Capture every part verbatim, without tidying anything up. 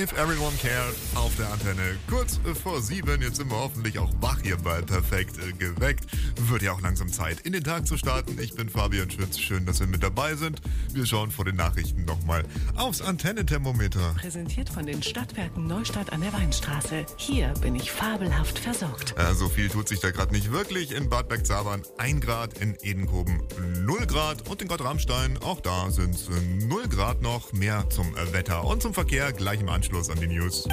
If Everyone Cared auf der Antenne. Kurz vor sieben, jetzt sind wir hoffentlich auch wach hier bei Perfekt geweckt. Wird ja auch langsam Zeit, in den Tag zu starten. Ich bin Fabian Schütz, schön, dass wir mit dabei sind. Wir schauen vor den Nachrichten nochmal aufs Antennenthermometer. Präsentiert von den Stadtwerken Neustadt an der Weinstraße. Hier bin ich fabelhaft versorgt. Ja, so viel tut sich da gerade nicht wirklich. In Bad Bergzabern ein Grad, in Edenkoben null Grad und in Gott-Ramstein, auch da sind es null Grad noch. Mehr zum Wetter und zum Verkehr gleich im Anschluss an die News.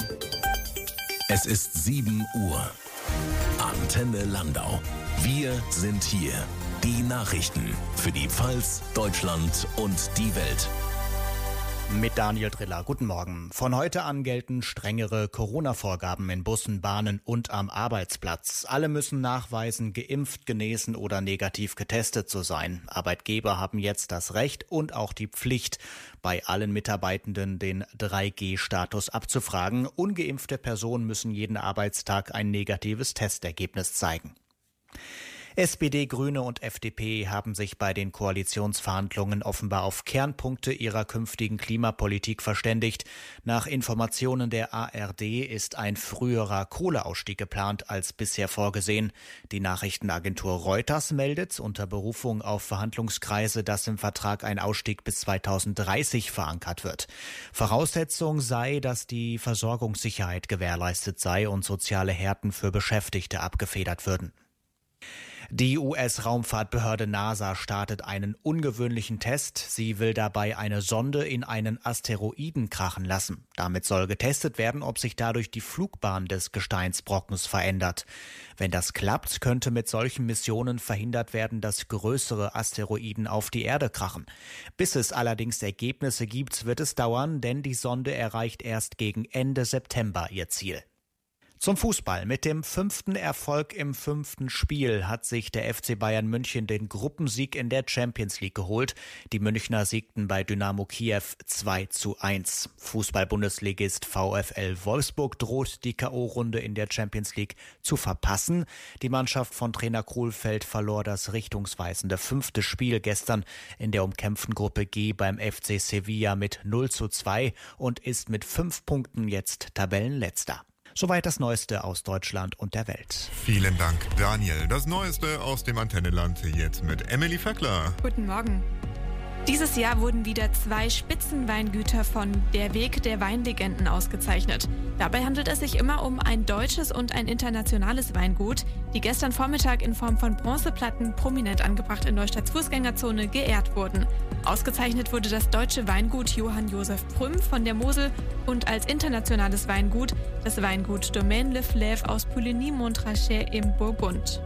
Es ist sieben Uhr. Antenne Landau. Wir sind hier. Die Nachrichten für die Pfalz, Deutschland und die Welt. Mit Daniel Driller. Guten Morgen. Von heute an gelten strengere Corona-Vorgaben in Bussen, Bahnen und am Arbeitsplatz. Alle müssen nachweisen, geimpft, genesen oder negativ getestet zu sein. Arbeitgeber haben jetzt das Recht und auch die Pflicht, bei allen Mitarbeitenden den drei G Status abzufragen. Ungeimpfte Personen müssen jeden Arbeitstag ein negatives Testergebnis zeigen. S P D, Grüne und F D P haben sich bei den Koalitionsverhandlungen offenbar auf Kernpunkte ihrer künftigen Klimapolitik verständigt. Nach Informationen der A R D ist ein früherer Kohleausstieg geplant als bisher vorgesehen. Die Nachrichtenagentur Reuters meldet unter Berufung auf Verhandlungskreise, dass im Vertrag ein Ausstieg bis zweitausenddreißig verankert wird. Voraussetzung sei, dass die Versorgungssicherheit gewährleistet sei und soziale Härten für Beschäftigte abgefedert würden. Die U S-Raumfahrtbehörde NASA startet einen ungewöhnlichen Test. Sie will dabei eine Sonde in einen Asteroiden krachen lassen. Damit soll getestet werden, ob sich dadurch die Flugbahn des Gesteinsbrockens verändert. Wenn das klappt, könnte mit solchen Missionen verhindert werden, dass größere Asteroiden auf die Erde krachen. Bis es allerdings Ergebnisse gibt, wird es dauern, denn die Sonde erreicht erst gegen Ende September ihr Ziel. Zum Fußball. Mit dem fünften Erfolg im fünften Spiel hat sich der F C Bayern München den Gruppensieg in der Champions League geholt. Die Münchner siegten bei Dynamo Kiew zwei zu eins. Fußball-Bundesligist VfL Wolfsburg droht die K O-Runde in der Champions League zu verpassen. Die Mannschaft von Trainer Kohlfeld verlor das richtungsweisende fünfte Spiel gestern in der umkämpften Gruppe G beim F C Sevilla mit null zu zwei und ist mit fünf Punkten jetzt Tabellenletzter. Soweit das Neueste aus Deutschland und der Welt. Vielen Dank, Daniel. Das Neueste aus dem Antennenland jetzt mit Emily Vöckler. Guten Morgen. Dieses Jahr wurden wieder zwei Spitzenweingüter von Der Weg der Weinlegenden ausgezeichnet. Dabei handelt es sich immer um ein deutsches und ein internationales Weingut, die gestern Vormittag in Form von Bronzeplatten prominent angebracht in Neustadts Fußgängerzone geehrt wurden. Ausgezeichnet wurde das deutsche Weingut Johann Josef Prüm von der Mosel und als internationales Weingut das Weingut Domaine Le Fleuve aus Puligny-Montrachet im Burgund.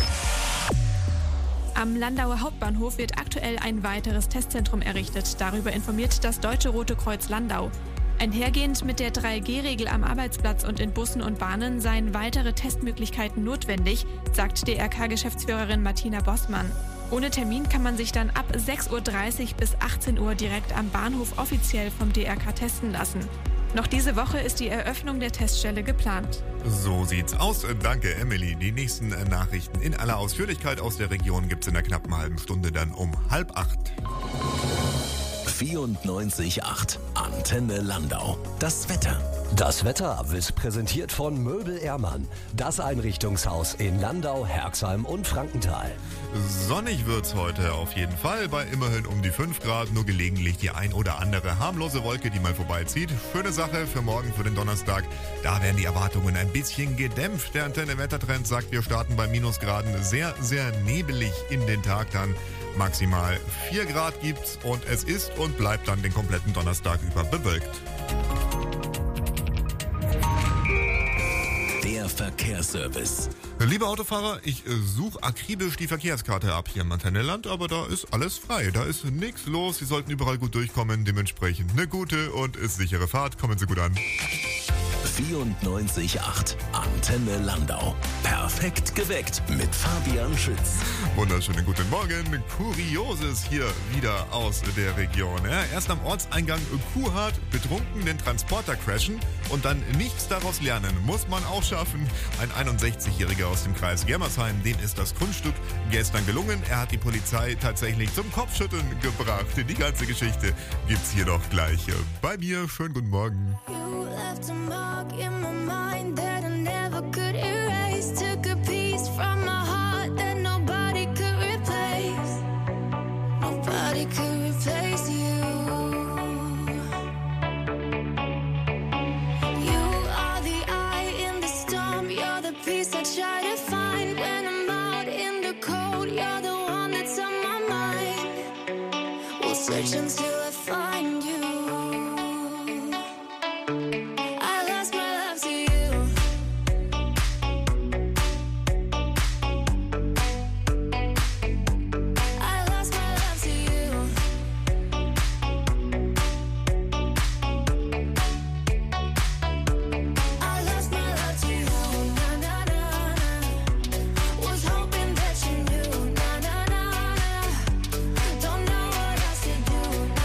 Am Landauer Hauptbahnhof wird aktuell ein weiteres Testzentrum errichtet. Darüber informiert das Deutsche Rote Kreuz Landau. Einhergehend mit der drei G Regel am Arbeitsplatz und in Bussen und Bahnen seien weitere Testmöglichkeiten notwendig, sagt D R K-Geschäftsführerin Martina Bossmann. Ohne Termin kann man sich dann ab sechs Uhr dreißig bis achtzehn Uhr direkt am Bahnhof offiziell vom D R K testen lassen. Noch diese Woche ist die Eröffnung der Teststelle geplant. So sieht's aus. Danke, Emily. Die nächsten Nachrichten in aller Ausführlichkeit aus der Region gibt's in einer knappen halben Stunde dann um halb acht. vierundneunzig Komma acht Antenne Landau. Das Wetter. Das Wetter wird präsentiert von Möbel Ehrmann. Das Einrichtungshaus in Landau, Herxheim und Frankenthal. Sonnig wird's heute auf jeden Fall, bei immerhin um die fünf Grad, nur gelegentlich die ein oder andere harmlose Wolke, die mal vorbeizieht. Schöne Sache für morgen, für den Donnerstag. Da werden die Erwartungen ein bisschen gedämpft. Der Antenne-Wettertrend sagt, wir starten bei Minusgraden sehr, sehr nebelig in den Tag dann. Maximal vier Grad gibt's und es ist und bleibt dann den kompletten Donnerstag über bewölkt. Der Verkehrsservice. Liebe Autofahrer, ich äh, suche akribisch die Verkehrskarte ab hier im Antennenland, aber da ist alles frei. Da ist nichts los. Sie sollten überall gut durchkommen. Dementsprechend eine gute und ist sichere Fahrt. Kommen Sie gut an. vierundneunzig Komma acht Antenne Landau. Perfekt geweckt mit Fabian Schütz. Wunderschönen guten Morgen. Kurioses hier wieder aus der Region. Ja, erst am Ortseingang Kuhhardt betrunken den Transporter crashen und dann nichts daraus lernen. Muss man auch schaffen. Ein einundsechzigjähriger aus dem Kreis Germersheim, dem ist das Kunststück gestern gelungen. Er hat die Polizei tatsächlich zum Kopfschütteln gebracht. Die ganze Geschichte gibt's hier doch gleich bei mir. Schönen guten Morgen. You left a mark in my mind that I never could erase. Took a piece from my heart that nobody could replace. Nobody could replace you. You are the eye in the storm. You're the peace I try to find when I'm out in the cold. You're the one that's on my mind. We'll search until I find you. Don't know what else to do.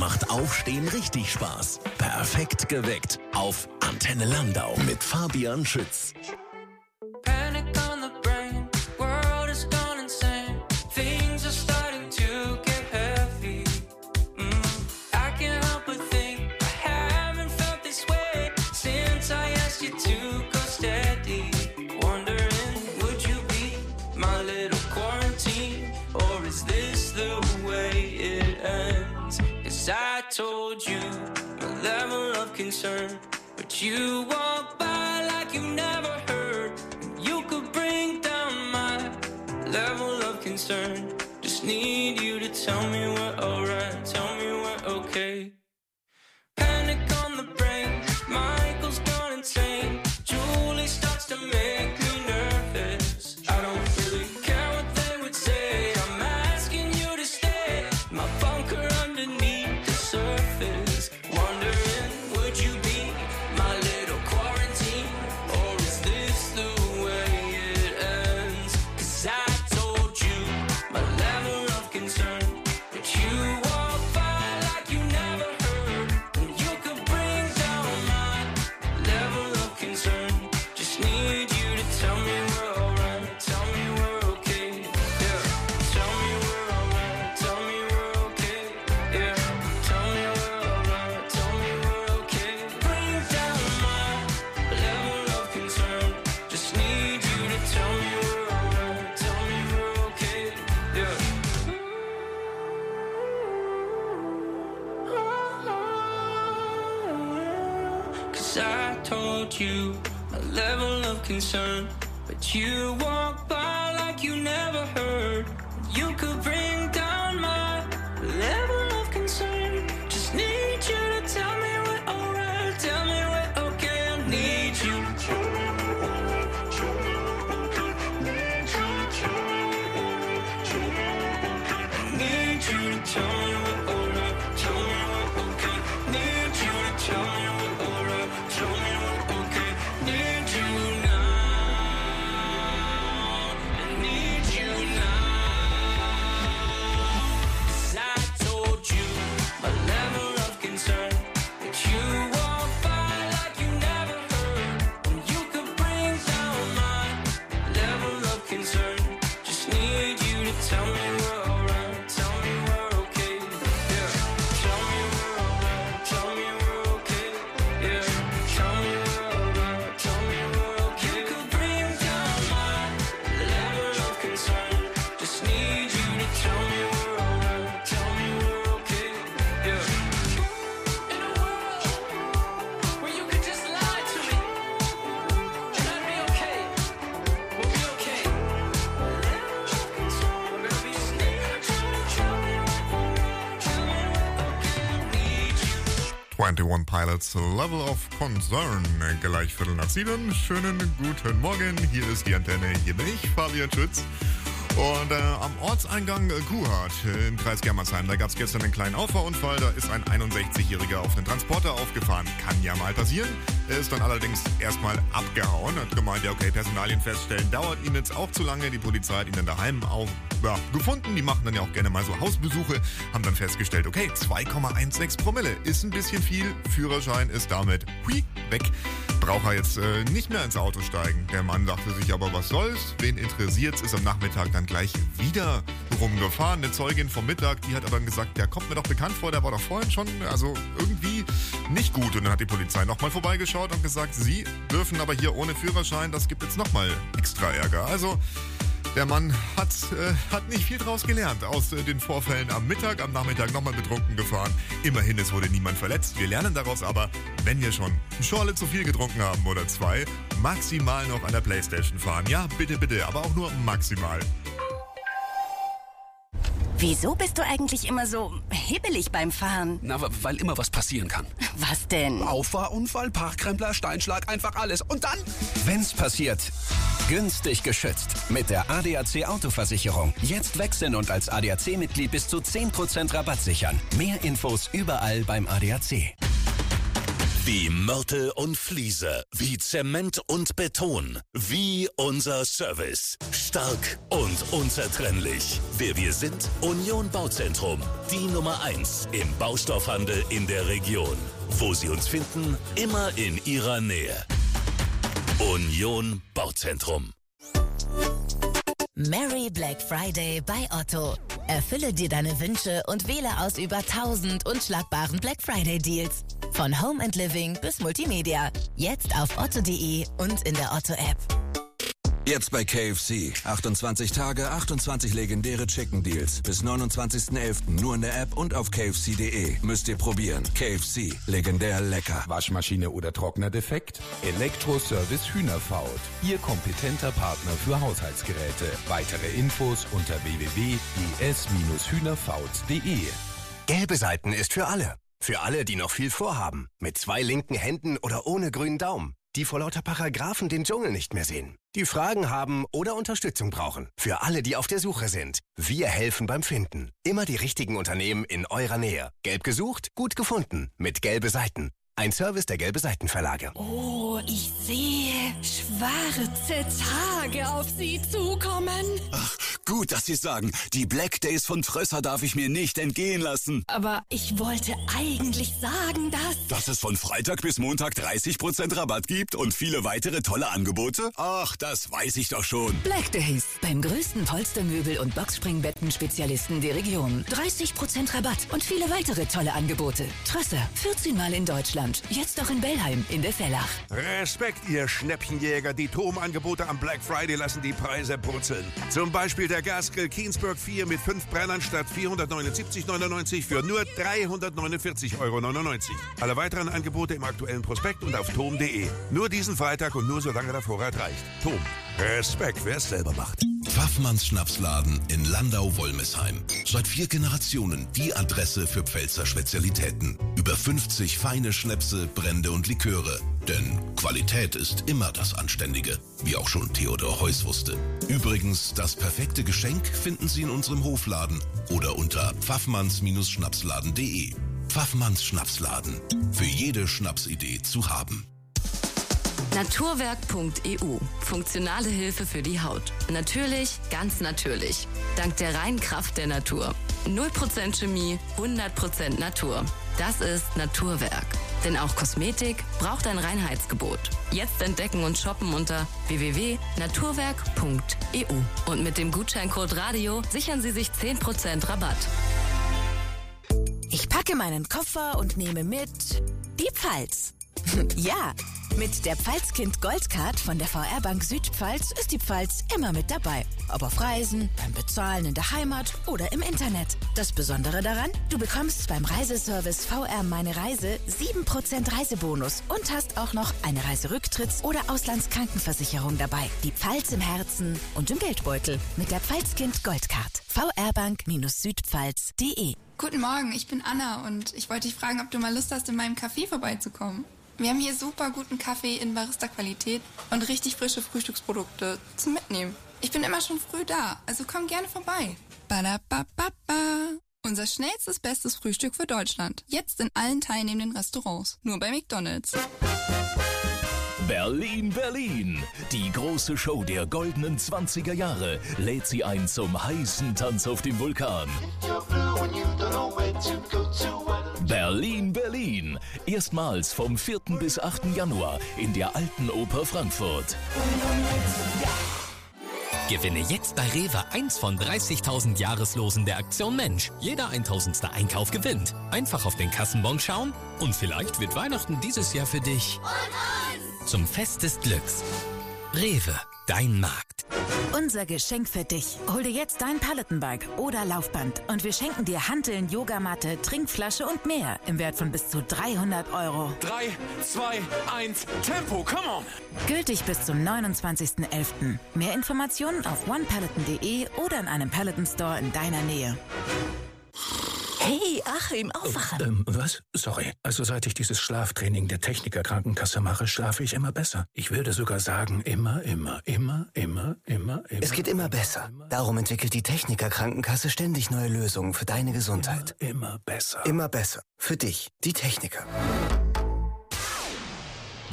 macht Aufstehen richtig Spaß. Perfekt geweckt auf Antenne Landau mit Fabian Schütz. Panic on the brain, world is gone insane. Things are starting to get heavy. Mm. I can't help but think I haven't felt this way since I asked you to go steady. Wondering, would you be my little quarantine, or is this the way it ends? 'Cause I told you my level of concern, but you walk by like you never heard. You could bring down my level of concern. Just need you to tell me we're alright, tell me we're okay. Panic on the brain, Michael's gone insane. Julie starts to make me nervous. I don't really care what they would say. I'm asking you to stay. My bunker underneath the surface. Wondering, would you be my little quarantine, or is this the way it ends? 'Cause I told you my level of concern, but you walk by like you never heard. And you could bring down my level of concern. Just need you to tell me we're alright, tell me we're okay. Yeah, tell me we're alright, tell me we're okay. Yeah, tell me we're alright, tell me we're okay. Bring down my level of concern. Just need you to tell me we're alright, tell me we're okay. Yeah. 'Cause I told you my level of concern, but you walk by like you never heard. You could bring down my level of concern. Just need you to tell me we're alright, tell me we're okay. I need you. I need you to tell me we're alright, tell me we're okay. Need you to tell me we're alright, tell me we're okay. Need you now. I need you now. 'Cause I told you my level of concern, but you walk by like you never heard. And you could bring down my level of concern. Just need you to tell me we're alright, tell me we're okay. Yeah, tell me we're alright, tell me we're okay. Yeah, tell me we're alright, tell me we're okay. You could bring down my level of concern. Just need you to tell me we're alright, tell me we're okay. Yeah. In a world where you could just lie to me and I'd be okay. We'll be okay. We're gonna be safe. Tell me we're alright, tell me we're okay. I need you. einundzwanzig Pilots Level of Concern. Gleich Viertel nach sieben. Schönen guten Morgen. Hier ist die Antenne. Hier bin ich, Fabian Schütz. Und äh, am Ortseingang äh, Kuhhardt äh, im Kreis Germersheim, da gab es gestern einen kleinen Auffahrunfall. Da ist ein einundsechzigjähriger auf einen Transporter aufgefahren. Kann ja mal passieren. Er ist dann allerdings erstmal abgehauen. Hat gemeint, ja okay, Personalien feststellen dauert ihm jetzt auch zu lange. Die Polizei hat ihn dann daheim auch ja, gefunden. Die machen dann ja auch gerne mal so Hausbesuche. Haben dann festgestellt, okay, zwei Komma sechzehn Promille ist ein bisschen viel. Führerschein ist damit hui, weg. Braucht er jetzt äh, nicht mehr ins Auto steigen. Der Mann dachte sich aber, was soll's? Wen interessiert's? Ist am Nachmittag dann gleich wieder rumgefahren. Eine Zeugin vom Mittag, die hat aber dann gesagt, der kommt mir doch bekannt vor, der war doch vorhin schon, also irgendwie nicht gut. Und dann hat die Polizei nochmal vorbeigeschaut und gesagt, Sie dürfen aber hier ohne Führerschein, das gibt jetzt nochmal extra Ärger. Also der Mann hat, äh, hat nicht viel draus gelernt aus äh, den Vorfällen am Mittag, am Nachmittag nochmal betrunken gefahren. Immerhin, es wurde niemand verletzt. Wir lernen daraus aber, wenn wir schon eine Schorle zu viel getrunken haben oder zwei, maximal noch an der Playstation fahren. Ja, bitte, bitte, aber auch nur maximal. Wieso bist du eigentlich immer so hibbelig beim Fahren? Na, weil immer was passieren kann. Was denn? Auffahrunfall, Parkkrempler, Steinschlag, einfach alles. Und dann... Wenn's passiert, günstig geschützt mit der A D A C Autoversicherung. Jetzt wechseln und als A D A C-Mitglied bis zu zehn Prozent Rabatt sichern. Mehr Infos überall beim A D A C. Wie Mörtel und Fliese, wie Zement und Beton, wie unser Service. Stark und unzertrennlich. Wer wir sind? Union Bauzentrum. Die Nummer eins im Baustoffhandel in der Region. Wo Sie uns finden? Immer in Ihrer Nähe. Union Bauzentrum. Merry Black Friday bei Otto. Erfülle dir deine Wünsche und wähle aus über tausend unschlagbaren Black Friday Deals. Von Home and Living bis Multimedia. Jetzt auf otto punkt de und in der Otto-App. Jetzt bei K F C. achtundzwanzig Tage, achtundzwanzig legendäre Chicken Deals. Bis neunundzwanzigsten elften nur in der App und auf k f c punkt de. Müsst ihr probieren. K F C. Legendär lecker. Waschmaschine oder Trockner defekt? Elektroservice Hühnerfaut. Ihr kompetenter Partner für Haushaltsgeräte. Weitere Infos unter w w w punkt i s hühnerfaut punkt de. Gelbe Seiten ist für alle. Für alle, die noch viel vorhaben. Mit zwei linken Händen oder ohne grünen Daumen. Die vor lauter Paragraphen den Dschungel nicht mehr sehen. Die Fragen haben oder Unterstützung brauchen. Für alle, die auf der Suche sind. Wir helfen beim Finden. Immer die richtigen Unternehmen in eurer Nähe. Gelb gesucht, gut gefunden. Mit Gelbe Seiten. Ein Service der Gelbe Seiten Verlage. Oh, ich sehe schwarze Tage auf Sie zukommen. Ach, gut, dass Sie sagen. Die Black Days von Trösser darf ich mir nicht entgehen lassen. Aber ich wollte eigentlich sagen, dass... Dass es von Freitag bis Montag dreißig Prozent Rabatt gibt und viele weitere tolle Angebote? Ach, das weiß ich doch schon. Black Days beim größten Polstermöbel- und Boxspringbetten-Spezialisten der Region. dreißig Prozent Rabatt und viele weitere tolle Angebote. Trösser, vierzehn Mal in Deutschland. Jetzt auch in Bellheim in der Vellach. Respekt, ihr Schnäppchenjäger. Die Turmangebote am Black Friday lassen die Preise brutzeln. Zum Beispiel der Gasgrill Keensburg vier mit fünf Brennern statt vierhundertneunundsiebzig Euro neunundneunzig für nur dreihundertneunundvierzig Euro neunundneunzig. Alle weiteren Angebote im aktuellen Prospekt und auf tom punkt de. Nur diesen Freitag und nur solange der Vorrat reicht. Tom. Respekt, wer es selber macht. Pfaffmanns Schnapsladen in Landau-Wolmesheim. Seit vier Generationen die Adresse für Pfälzer Spezialitäten. Über fünfzig feine Schnäpse, Brände und Liköre. Denn Qualität ist immer das Anständige, wie auch schon Theodor Heuss wusste. Übrigens, das perfekte Geschenk finden Sie in unserem Hofladen oder unter pfaffmanns Schnapsladen punkt de. Pfaffmanns Schnapsladen. Für jede Schnapsidee zu haben. Naturwerk punkt e u. Funktionale Hilfe für die Haut. Natürlich, ganz natürlich. Dank der reinen Kraft der Natur. null Prozent Chemie, hundert Prozent Natur. Das ist Naturwerk. Denn auch Kosmetik braucht ein Reinheitsgebot. Jetzt entdecken und shoppen unter w w w punkt naturwerk punkt e u. Und mit dem Gutscheincode Radio sichern Sie sich zehn Prozent Rabatt. Ich packe meinen Koffer und nehme mit die Pfalz. Ja, mit der Pfalzkind Goldcard von der V R Bank Südpfalz ist die Pfalz immer mit dabei. Ob auf Reisen, beim Bezahlen in der Heimat oder im Internet. Das Besondere daran, du bekommst beim Reiseservice V R Meine Reise sieben Prozent Reisebonus und hast auch noch eine Reiserücktritts- oder Auslandskrankenversicherung dabei. Die Pfalz im Herzen und im Geldbeutel mit der Pfalzkind Goldcard. V R Bank Südpfalz punkt de. Guten Morgen, ich bin Anna und ich wollte dich fragen, ob du mal Lust hast, in meinem Café vorbeizukommen. Wir haben hier super guten Kaffee in Barista-Qualität und richtig frische Frühstücksprodukte zum Mitnehmen. Ich bin immer schon früh da, also komm gerne vorbei. Badabababa. Unser schnellstes, bestes Frühstück für Deutschland. Jetzt in allen teilnehmenden Restaurants. Nur bei McDonald's. Berlin, Berlin. Die große Show der goldenen zwanziger Jahre lädt Sie ein zum heißen Tanz auf dem Vulkan. Berlin, Berlin. Erstmals vom vierten bis achten Januar in der Alten Oper Frankfurt. Gewinne jetzt bei Rewe eins von dreißigtausend Jahreslosen der Aktion Mensch. Jeder tausendste Einkauf gewinnt. Einfach auf den Kassenbon schauen und vielleicht wird Weihnachten dieses Jahr für dich zum Fest des Glücks. Rewe, dein Markt. Unser Geschenk für dich. Hol dir jetzt dein Pelotonbike oder Laufband und wir schenken dir Hanteln, Yogamatte, Trinkflasche und mehr im Wert von bis zu dreihundert Euro. drei, zwei, eins, Tempo, come on! Gültig bis zum neunundzwanzigsten elften Mehr Informationen auf one peloton punkt de oder in einem Peloton Store in deiner Nähe. Hey, Achim, aufwachen. Ähm, was? Sorry. Also seit ich dieses Schlaftraining der Techniker-Krankenkasse mache, schlafe ich immer besser. Ich würde sogar sagen, immer, immer, immer, immer, immer, immer. Es geht immer besser. Darum entwickelt die Techniker-Krankenkasse ständig neue Lösungen für deine Gesundheit. Immer, immer besser. Immer besser. Für dich, die Techniker.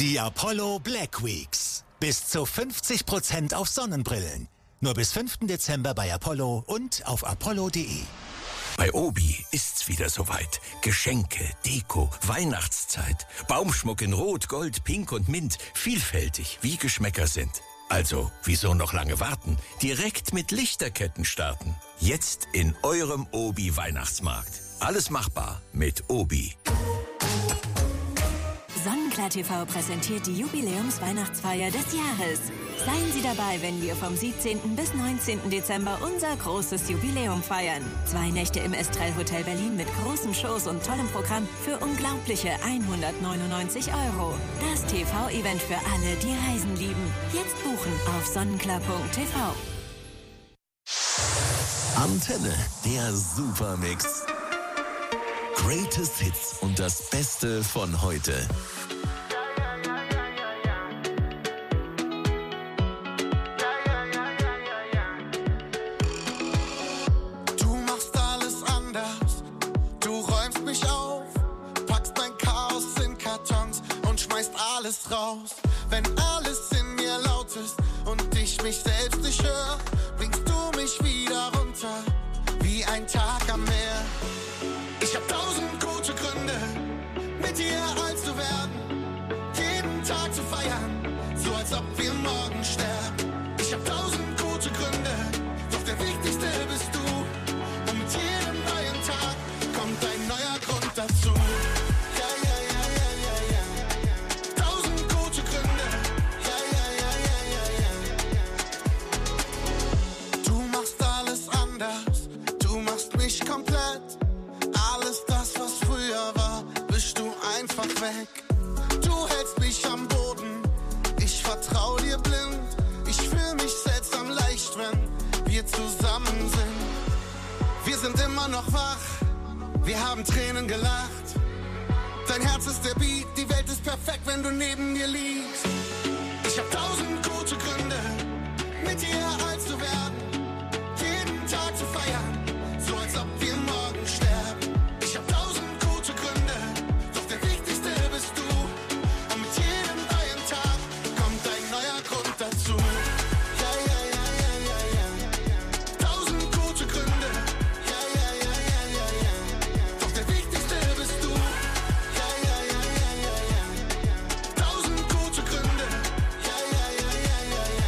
Die Apollo Black Weeks. Bis zu fünfzig Prozent auf Sonnenbrillen. Nur bis fünften Dezember bei Apollo und auf apollo punkt de. Bei Obi ist's wieder soweit. Geschenke, Deko, Weihnachtszeit. Baumschmuck in Rot, Gold, Pink und Mint. Vielfältig, wie Geschmäcker sind. Also, wieso noch lange warten? Direkt mit Lichterketten starten. Jetzt in eurem Obi Weihnachtsmarkt. Alles machbar mit Obi. Sonnenklar T V präsentiert die Jubiläumsweihnachtsfeier des Jahres. Seien Sie dabei, wenn wir vom siebzehnten bis neunzehnten Dezember unser großes Jubiläum feiern. Zwei Nächte im Estrell Hotel Berlin mit großen Shows und tollem Programm für unglaubliche hundertneunundneunzig Euro. Das T V-Event für alle, die Reisen lieben. Jetzt buchen auf sonnenklar punkt t v. Antenne, der Supermix. Greatest Hits und das Beste von heute. Du machst alles anders, du räumst mich auf, packst mein Chaos in Kartons und schmeißt alles raus. Wenn alles in mir laut ist und ich mich selbst nicht höre, bringst du mich wieder runter, wie ein Tag am Meer. Ich hab tausend gute Gründe, mit dir alt zu werden, jeden Tag zu feiern, so als ob wir morgen sterben. Ich hab tausend gute Gründe, doch der wichtigste bist du. Und mit jedem neuen Tag kommt ein neuer Grund dazu. Ja, ja, ja, ja, ja, ja. Tausend gute Gründe. Ja, ja, ja, ja, ja, ja. Du machst alles anders, du machst mich komplett. Alles das, was früher war, wischst du einfach weg. Du hältst mich am Boden, ich vertrau dir blind. Ich fühl mich seltsam leicht, wenn wir zusammen sind. Wir sind immer noch wach, wir haben Tränen gelacht. Dein Herz ist der Beat, die Welt ist perfekt, wenn du neben mir liegst. Ich hab tausend gute Gründe, mit dir alt zu werden, jeden Tag zu feiern, so als ob wir morgen sterben. Ich hab tausend gute Gründe, doch der wichtigste bist du. Und mit jedem neuen Tag kommt ein neuer Grund dazu. Ja, ja, ja, ja, ja, ja. Tausend gute Gründe. Ja, ja, ja, ja, ja, ja. Doch der wichtigste bist du. Ja, ja, ja, ja, ja, ja. Tausend gute Gründe. Ja, ja, ja, ja, ja, ja.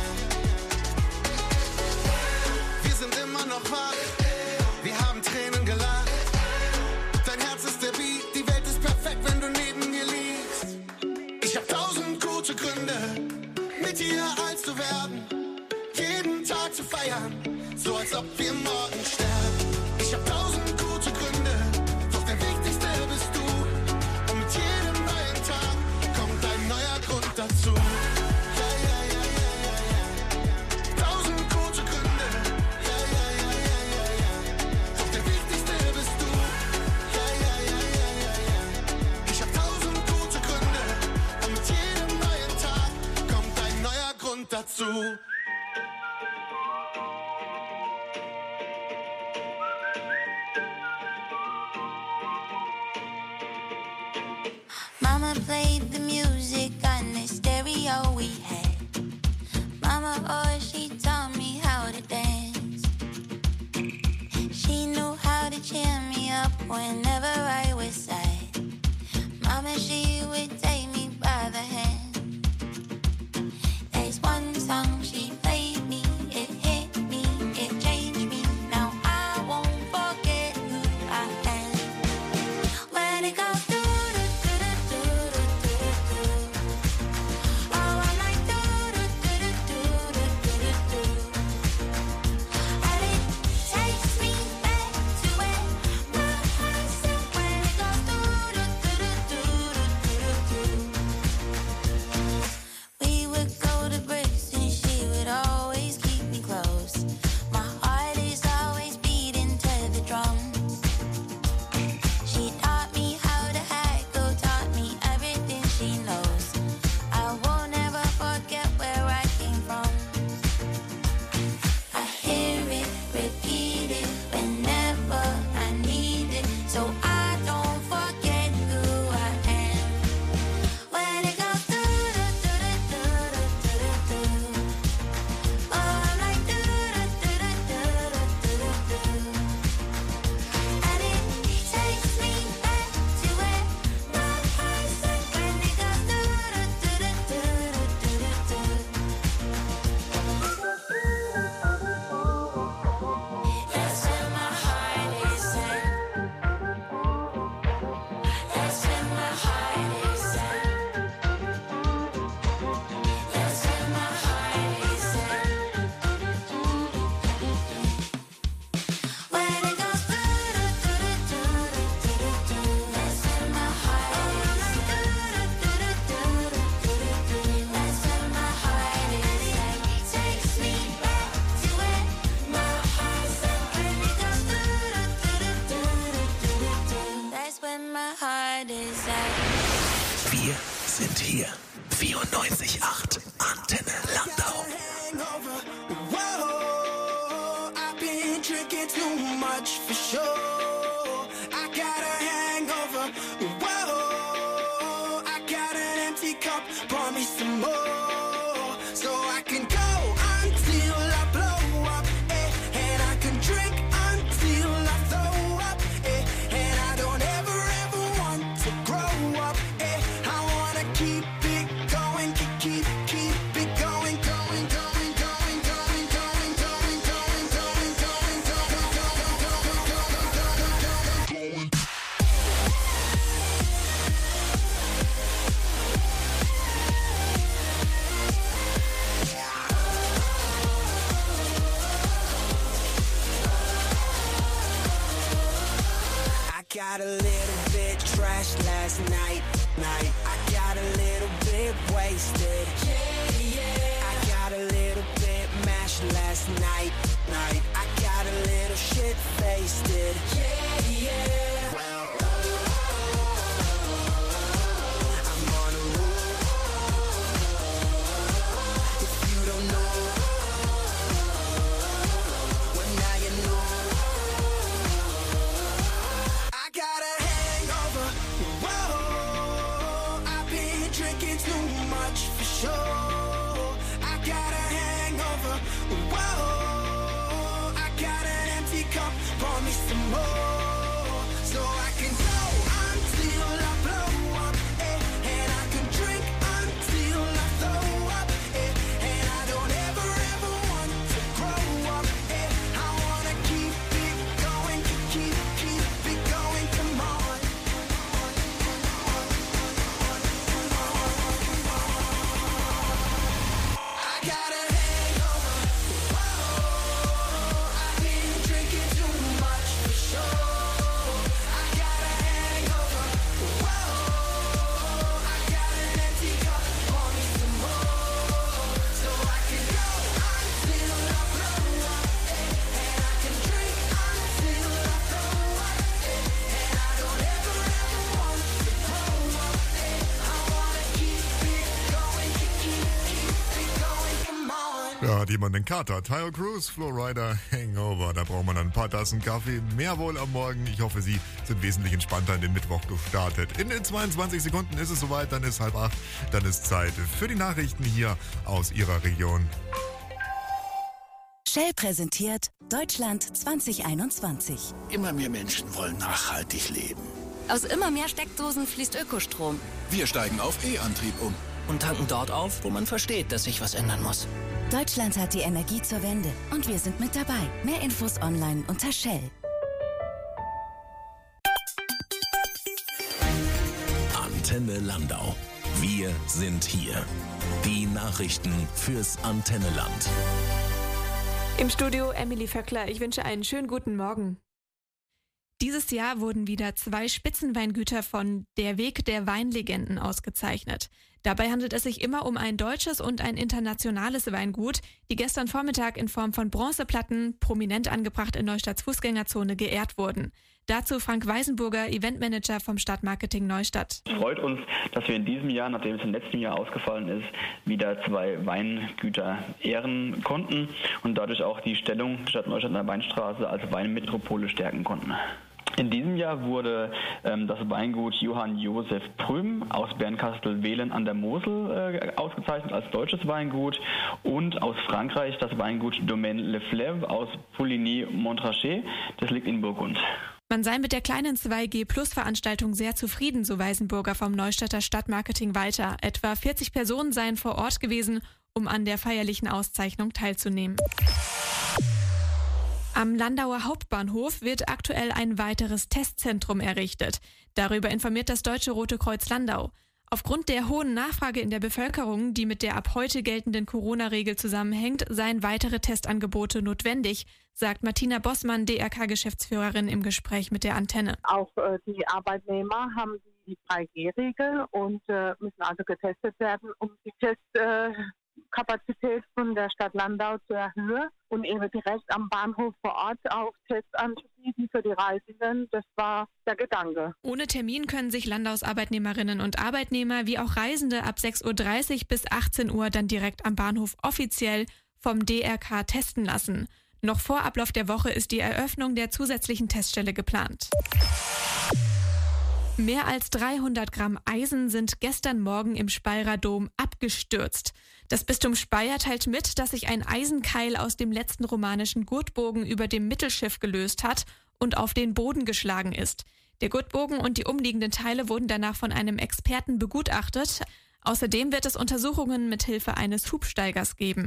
Wir sind immer noch wach, wir haben Tränen gelacht. Dein Herz ist der Beat, die Welt ist perfekt, wenn du neben mir liegst. Ich hab tausend gute Gründe, mit dir alt zu werden, jeden Tag zu feiern, so als ob wir morgen sterben. Ich hab tausend gute Gründe, doch der wichtigste bist du. Und mit jedem neuen Tag kommt ein neuer Grund dazu. Ja, ja, ja, ja, ja, ja. Tausend gute Gründe. Ja, ja, ja, ja, ja, ja. Doch der wichtigste bist du. Ja, ja, ja, ja, ja, ja. Ich hab tausend gute Gründe. Und mit jedem neuen Tag kommt ein neuer Grund dazu. Mama played the music on the stereo we had. Mama, oh, she taught me how to dance. She knew how to cheer me up whenever I was sad. Mama, she would take me by the hand. There's one song she played me, it hit me, it changed me. Now I won't forget who I am. When it goes sind hier. vierundneunzig Komma acht Antenne Landau. Whoa, I've been drinking too much for sure. I got a hangover. Whoa, I got an empty cup. Pour me some more, so I can go until I blow up, eh? And I can drink until I throw up, eh? And I don't ever ever want to grow up, eh? I wanna keep it going, keep keep keep it going, going, going, going, going, going, going, going, going, going, going, going, going. I got a little bit trashed last night, night. I got a little bit wasted. Yeah, yeah. I got a little bit mashed last night, night. I got a little shit faced. Yeah, yeah. Well, I'm on a roll. If you don't know, well now you know. I got a hangover. Whoa, I've been drinking too much for sure. I got a hangover. Whoa, I got an empty cup. Pour me some more, so I can go until I blow up, eh? And I can drink until I throw up, eh? And I don't ever ever want to grow up, eh? I wanna keep it going, keep keep it going. Come on. I got a hangover. Whoa, I've been drinking too much for sure. I got a hangover. Whoa, I got an empty cup. Pour me some more, so I can go until I blow up, eh? And I can drink until I throw up, eh? And I don't ever ever want to grow up, eh? I wanna keep it going, keep keep keep it going. Come on. Ja, hat jemand einen Kater? Tayo Cruz, Flowrider, Hangover. Da braucht man dann ein paar Tassen Kaffee. Mehr wohl am Morgen. Ich hoffe, Sie sind wesentlich entspannter in den Mittwoch gestartet. In den zweiundzwanzig Sekunden ist es soweit. Dann ist halb acht. Dann ist Zeit für die Nachrichten hier aus Ihrer Region. Shell präsentiert Deutschland zwanzig einundzwanzig. Immer mehr Menschen wollen nachhaltig leben. Aus immer mehr Steckdosen fließt Ökostrom. Wir steigen auf E-Antrieb um. Und tanken dort auf, wo man versteht, dass sich was ändern muss. Deutschland hat die Energie zur Wende und wir sind mit dabei. Mehr Infos online unter Shell. Antenne Landau. Wir sind hier. Die Nachrichten fürs Antennenland. Im Studio Emily Vöckler. Ich wünsche einen schönen guten Morgen. Dieses Jahr wurden wieder zwei Spitzenweingüter von Der Weg der Weinlegenden ausgezeichnet. Dabei handelt es sich immer um ein deutsches und ein internationales Weingut, die gestern Vormittag in Form von Bronzeplatten, prominent angebracht in Neustadts Fußgängerzone, geehrt wurden. Dazu Frank Weisenburger, Eventmanager vom Stadtmarketing Neustadt. Es freut uns, dass wir in diesem Jahr, nachdem es im letzten Jahr ausgefallen ist, wieder zwei Weingüter ehren konnten und dadurch auch die Stellung der Stadt Neustadt an der Weinstraße als Weinmetropole stärken konnten. In diesem Jahr wurde ähm, das Weingut Johann Josef Prüm aus Bernkastel-Wehlen an der Mosel äh, ausgezeichnet als deutsches Weingut und aus Frankreich das Weingut Domaine Le Fleuve aus Pouligny-Montrachet, das liegt in Burgund. Man sei mit der kleinen zwei G Plus Veranstaltung sehr zufrieden, so Weisenburger vom Neustadter Stadtmarketing weiter. Etwa vierzig Personen seien vor Ort gewesen, um an der feierlichen Auszeichnung teilzunehmen. Am Landauer Hauptbahnhof wird aktuell ein weiteres Testzentrum errichtet. Darüber informiert das Deutsche Rote Kreuz Landau. Aufgrund der hohen Nachfrage in der Bevölkerung, die mit der ab heute geltenden Corona-Regel zusammenhängt, seien weitere Testangebote notwendig, sagt Martina Bossmann, D R K-Geschäftsführerin, im Gespräch mit der Antenne. Auch äh, die Arbeitnehmer haben die drei G Regel und äh, müssen also getestet werden, um die Test, äh, Kapazität von der Stadt Landau zu erhöhen und eben direkt am Bahnhof vor Ort auch Tests anzubieten für die Reisenden. Das war der Gedanke. Ohne Termin können sich Landaus Arbeitnehmerinnen und Arbeitnehmer wie auch Reisende ab sechs Uhr dreißig bis achtzehn Uhr dann direkt am Bahnhof offiziell vom D R K testen lassen. Noch vor Ablauf der Woche ist die Eröffnung der zusätzlichen Teststelle geplant. Mehr als dreihundert Gramm Eisen sind gestern Morgen im Speyerer Dom abgestürzt. Das Bistum Speyer teilt mit, dass sich ein Eisenkeil aus dem letzten romanischen Gurtbogen über dem Mittelschiff gelöst hat und auf den Boden geschlagen ist. Der Gurtbogen und die umliegenden Teile wurden danach von einem Experten begutachtet. Außerdem wird es Untersuchungen mit Hilfe eines Hubsteigers geben.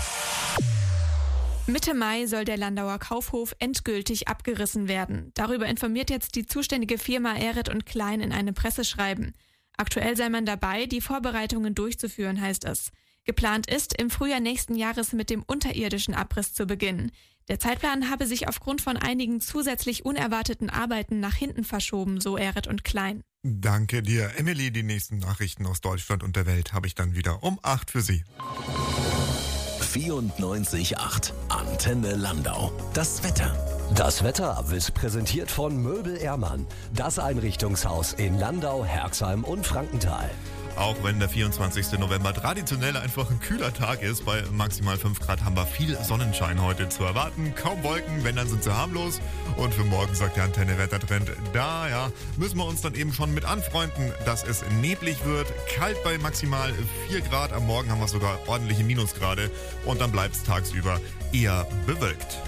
Mitte Mai soll der Landauer Kaufhof endgültig abgerissen werden. Darüber informiert jetzt die zuständige Firma Ehret und Klein in einem Presseschreiben. Aktuell sei man dabei, die Vorbereitungen durchzuführen, heißt es. Geplant ist, im Frühjahr nächsten Jahres mit dem unterirdischen Abriss zu beginnen. Der Zeitplan habe sich aufgrund von einigen zusätzlich unerwarteten Arbeiten nach hinten verschoben, so Ehret und Klein. Danke dir, Emily. Die nächsten Nachrichten aus Deutschland und der Welt habe ich dann wieder um acht für Sie. vierundneunzig Komma acht Antenne Landau. Das Wetter. Das Wetter wird präsentiert von Möbel Ehrmann. Das Einrichtungshaus in Landau, Herxheim und Frankenthal. Auch wenn der vierundzwanzigste November traditionell einfach ein kühler Tag ist, bei maximal fünf Grad haben wir viel Sonnenschein heute zu erwarten. Kaum Wolken, wenn, dann sind sie harmlos. Und für morgen sagt der Antenne-Wettertrend, da ja, müssen wir uns dann eben schon mit anfreunden, dass es neblig wird. Kalt bei maximal vier Grad, am Morgen haben wir sogar ordentliche Minusgrade. Und dann bleibt es tagsüber eher bewölkt.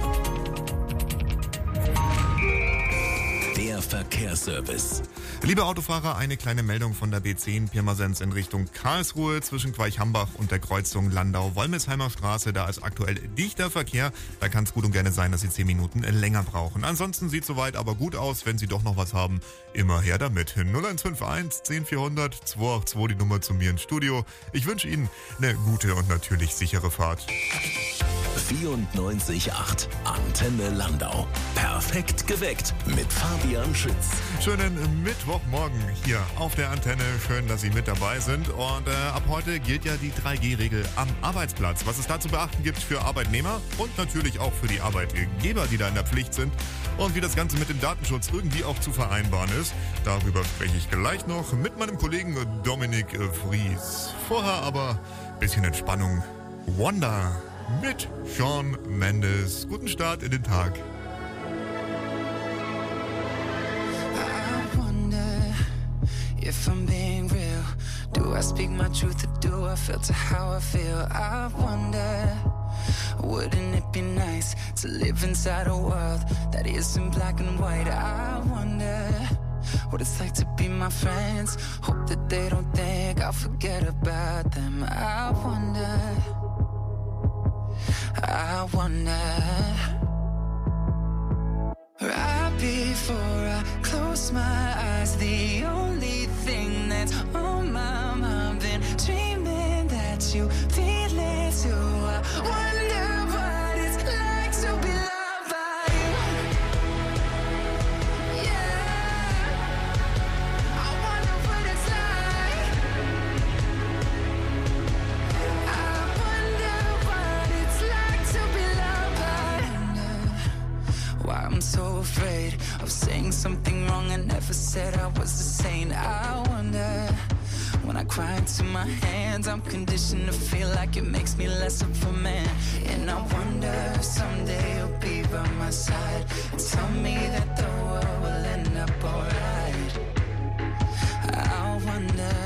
Der Verkehrsservice. Liebe Autofahrer, eine kleine Meldung von der B zehn Pirmasens in Richtung Karlsruhe zwischen Queichhambach und der Kreuzung Landau-Wolmesheimer Straße. Da ist aktuell dichter Verkehr. Da kann es gut und gerne sein, dass Sie zehn Minuten länger brauchen. Ansonsten sieht soweit aber gut aus. Wenn Sie doch noch was haben, immer her damit. null eins fünf eins zehn vierhundert zwei acht zwei die Nummer zu mir ins Studio. Ich wünsche Ihnen eine gute und natürlich sichere Fahrt. vierundneunzig Komma acht Antenne Landau. Perfekt geweckt mit Fabian Schütz. Schönen Mittwochmorgen hier auf der Antenne. Schön, dass Sie mit dabei sind. Und äh, ab heute gilt ja die drei G Regel am Arbeitsplatz. Was es da zu beachten gibt für Arbeitnehmer und natürlich auch für die Arbeitgeber, die da in der Pflicht sind. Und wie das Ganze mit dem Datenschutz irgendwie auch zu vereinbaren ist, darüber spreche ich gleich noch mit meinem Kollegen Dominik Fries. Vorher aber ein bisschen Entspannung. Wanda mit Shawn Mendes. Guten Start in den Tag. I wonder if I'm being real. Do I speak my truth or do I filter how I feel? I wonder, wouldn't it be nice to live inside a world that isn't black and white? I wonder what it's like to be my friends. Hope that they don't think I'll forget about them. I wonder, I wonder. Right before I close my eyes, the only thing that's on my mind, been dreaming that you feel it too. I wonder what it's like to be loved by you. Yeah, I wonder what it's like. I wonder what it's like to be loved by you. Why I'm so afraid of saying something wrong I never said I was a saint. I wonder, when I cry into my hands, I'm conditioned to feel like it makes me less of a man. And I wonder if someday you'll be by my side and tell me that the world will end up alright. I wonder,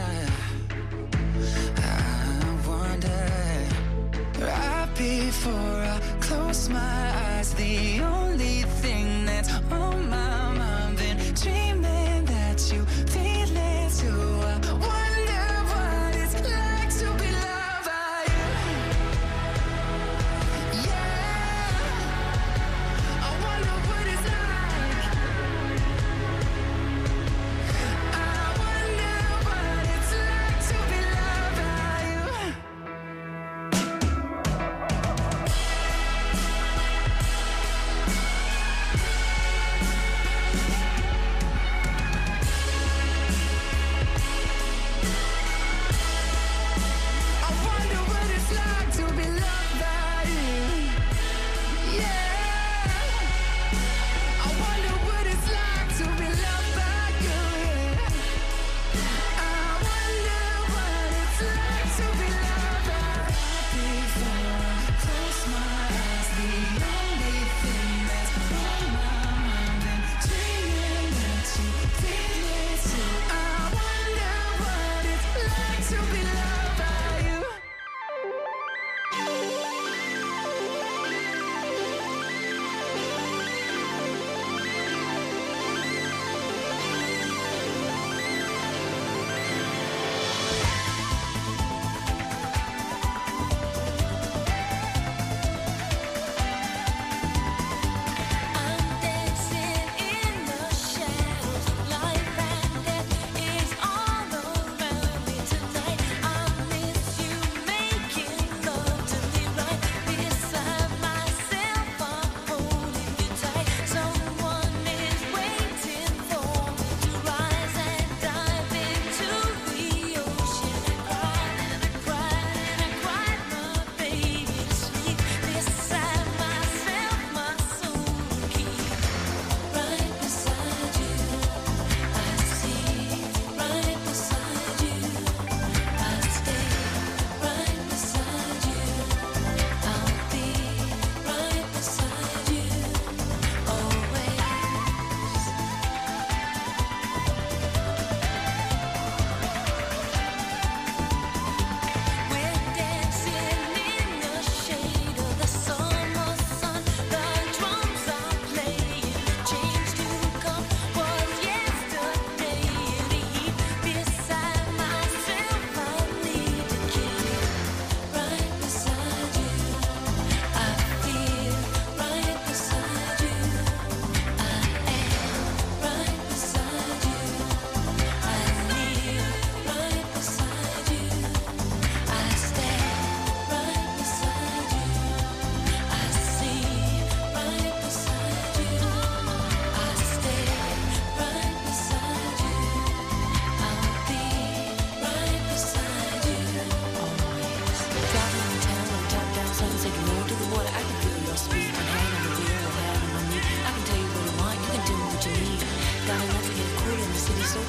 I wonder. Right before I close my eyes, the only thing that's on my mind, been dreaming that you feel it too. I wonder what it's like to be loved by you. Yeah, I wonder what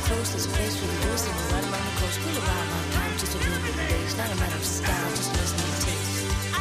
close, there's a place for the ghost, and we're right along the coast. We'll arrive on time, just a little bit late. It's not a matter of style, just listening to taste.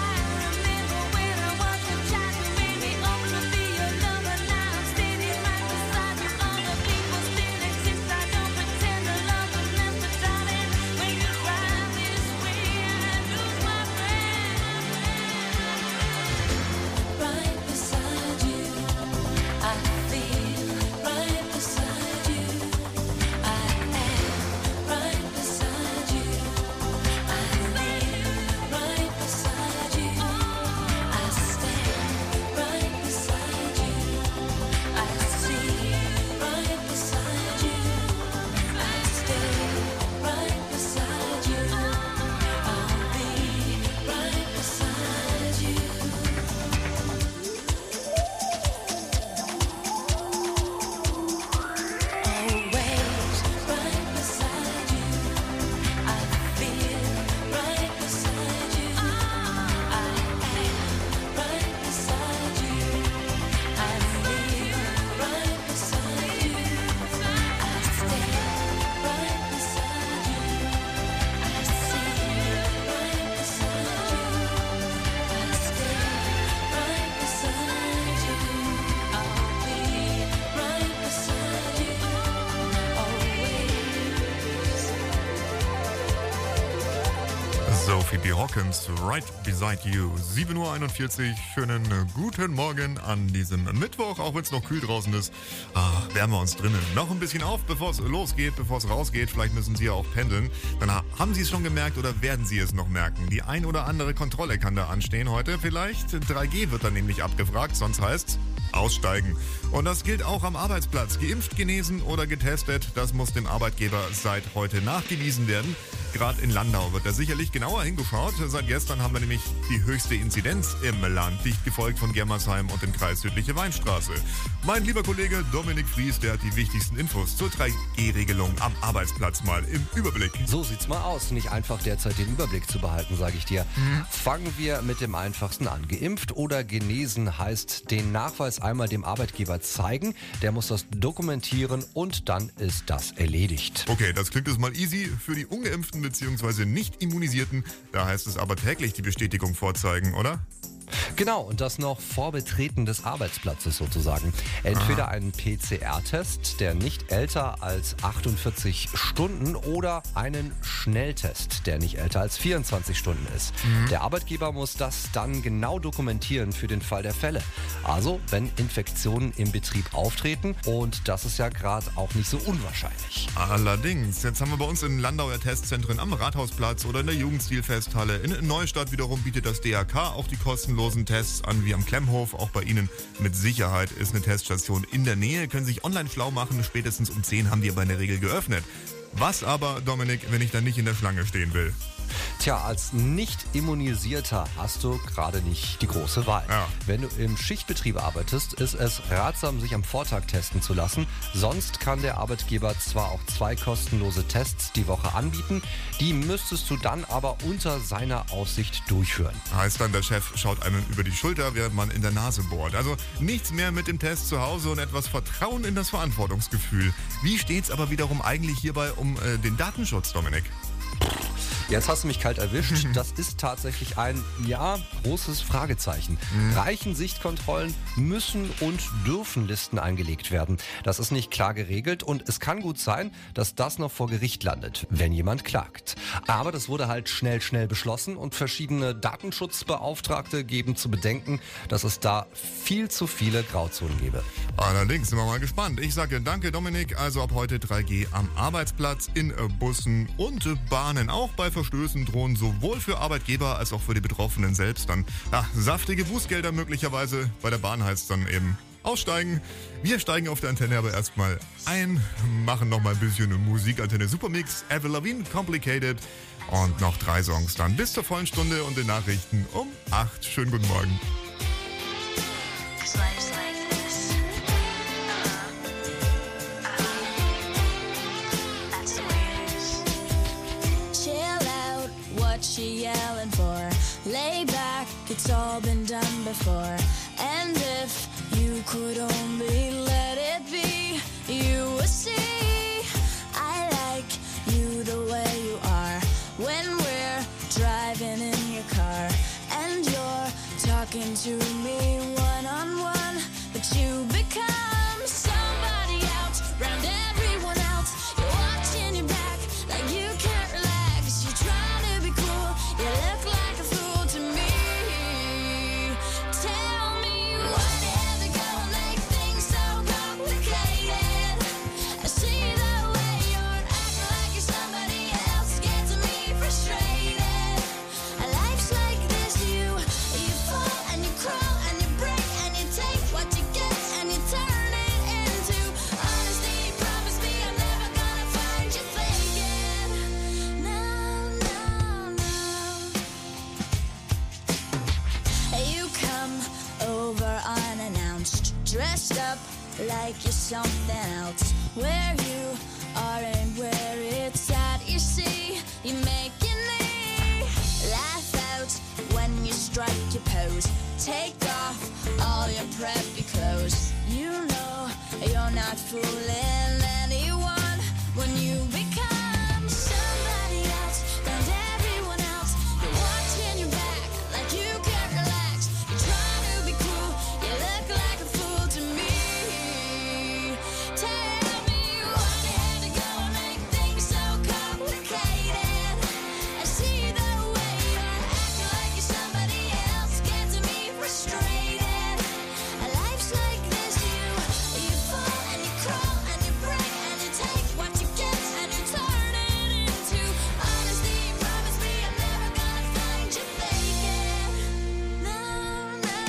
Phoebe Hawkins, Right Beside You. sieben Uhr einundvierzig, schönen guten Morgen an diesem Mittwoch, auch wenn es noch kühl draußen ist. Ah, wärmen wir uns drinnen. Noch ein bisschen auf, bevor es losgeht, bevor es rausgeht. Vielleicht müssen Sie ja auch pendeln. Dann haben Sie es schon gemerkt oder werden Sie es noch merken. Die ein oder andere Kontrolle kann da anstehen heute. Vielleicht drei G wird dann nämlich abgefragt, sonst heißt's aussteigen. Und das gilt auch am Arbeitsplatz. Geimpft, genesen oder getestet, das muss dem Arbeitgeber seit heute nachgewiesen werden. Gerade in Landau wird da sicherlich genauer hingeschaut. Seit gestern haben wir nämlich die höchste Inzidenz im Land, dicht gefolgt von Germersheim und dem Kreis Südliche Weinstraße. Mein lieber Kollege Dominik Fries, der hat die wichtigsten Infos zur drei G Regelung am Arbeitsplatz mal im Überblick. So sieht's mal aus. Nicht einfach derzeit den Überblick zu behalten, sage ich dir. Mhm. Fangen wir mit dem einfachsten an. Geimpft oder genesen heißt den Nachweis einmal dem Arbeitgeber zeigen. Der muss das dokumentieren und dann ist das erledigt. Okay, das klingt jetzt mal easy. Für die Ungeimpften bzw. nicht Immunisierten, da heißt es aber täglich die Bestätigung vorzeigen, oder? Genau, und das noch vor Betreten des Arbeitsplatzes sozusagen. Entweder Aha. einen P C R-Test, der nicht älter als achtundvierzig Stunden oder einen Schnelltest, der nicht älter als vierundzwanzig Stunden ist. Mhm. Der Arbeitgeber muss das dann genau dokumentieren für den Fall der Fälle. Also, wenn Infektionen im Betrieb auftreten, und das ist ja gerade auch nicht so unwahrscheinlich. Allerdings, jetzt haben wir bei uns in Landauer Testzentren am Rathausplatz oder in der Jugendstilfesthalle. In Neustadt wiederum bietet das D R K auch die kostenlosen Tests an wie am Klemmhof. Auch bei Ihnen mit Sicherheit ist eine Teststation in der Nähe. Können sich online schlau machen. Spätestens um zehn haben die aber in der Regel geöffnet. Was aber, Dominik, wenn ich dann nicht in der Schlange stehen will? Tja, als Nicht-Immunisierter hast du gerade nicht die große Wahl. Ja. Wenn du im Schichtbetrieb arbeitest, ist es ratsam, sich am Vortag testen zu lassen. Sonst kann der Arbeitgeber zwar auch zwei kostenlose Tests die Woche anbieten, die müsstest du dann aber unter seiner Aufsicht durchführen. Heißt dann, der Chef schaut einem über die Schulter, während man in der Nase bohrt. Also nichts mehr mit dem Test zu Hause und etwas Vertrauen in das Verantwortungsgefühl. Wie steht's aber wiederum eigentlich hierbei um äh, den Datenschutz, Dominik? Jetzt hast du mich kalt erwischt. Das ist tatsächlich ein, ja, großes Fragezeichen. Mhm. Reichen Sichtkontrollen müssen und dürfen Listen eingelegt werden. Das ist nicht klar geregelt und es kann gut sein, dass das noch vor Gericht landet, wenn jemand klagt. Aber das wurde halt schnell, schnell beschlossen und verschiedene Datenschutzbeauftragte geben zu bedenken, dass es da viel zu viele Grauzonen gäbe. Allerdings sind wir mal gespannt. Ich sage danke, Dominik. Also ab heute drei G am Arbeitsplatz, in Bussen und Bahnen. Auch bei Verstößen drohen sowohl für Arbeitgeber als auch für die Betroffenen selbst dann ja, saftige Bußgelder möglicherweise. Bei der Bahn heißt es dann eben aussteigen. Wir steigen auf der Antenne aber erstmal ein, machen noch mal ein bisschen Musik. Antenne Supermix, Avril Lavigne, Complicated und noch drei Songs dann bis zur vollen Stunde und den Nachrichten um acht. Schönen guten Morgen. She yelling for, lay back, it's all been done before. And if you could only let it be, you would see like you're something else. Where you are and where it's at, you see, you're making me laugh out when you strike your pose. Take off all your preppy clothes. You know you're not fooling anyone when you become somebody else and everyone else. You're watching your back like you can't relax. You're trying to be cool, you look like a fool to me. Tell me why you had to go and make things so complicated. I see the way you're acting like you're somebody else, gets me frustrated. A life's like this, you you fall and you crawl and you break and you take what you get and you turn it into honesty. Promise me I'm never gonna find you faking. No, no,